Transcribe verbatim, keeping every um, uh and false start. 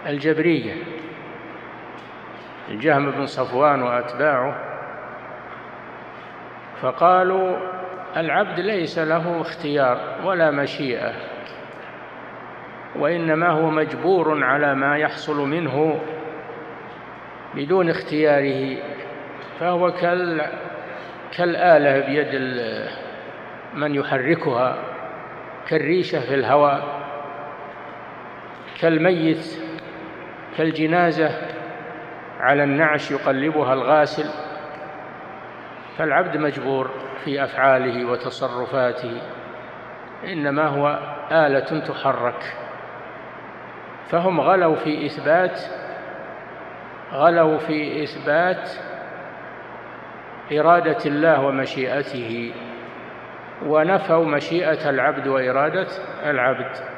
الجبرية الجهم بن صفوان وأتباعه، فقالوا العبد ليس له اختيار ولا مشيئة، وإنما هو مجبور على ما يحصل منه بدون اختياره، فهو كالآلة بيد من يحركها، كالريشة في الهواء، كالميت، كالجنازة على النعش يقلبها الغاسل. فالعبد مجبور في أفعاله وتصرفاته، إنما هو آلة تحرك. فهم غلوا في إثبات غلوا في إثبات إرادة الله ومشيئته، ونفوا مشيئة العبد وإرادة العبد.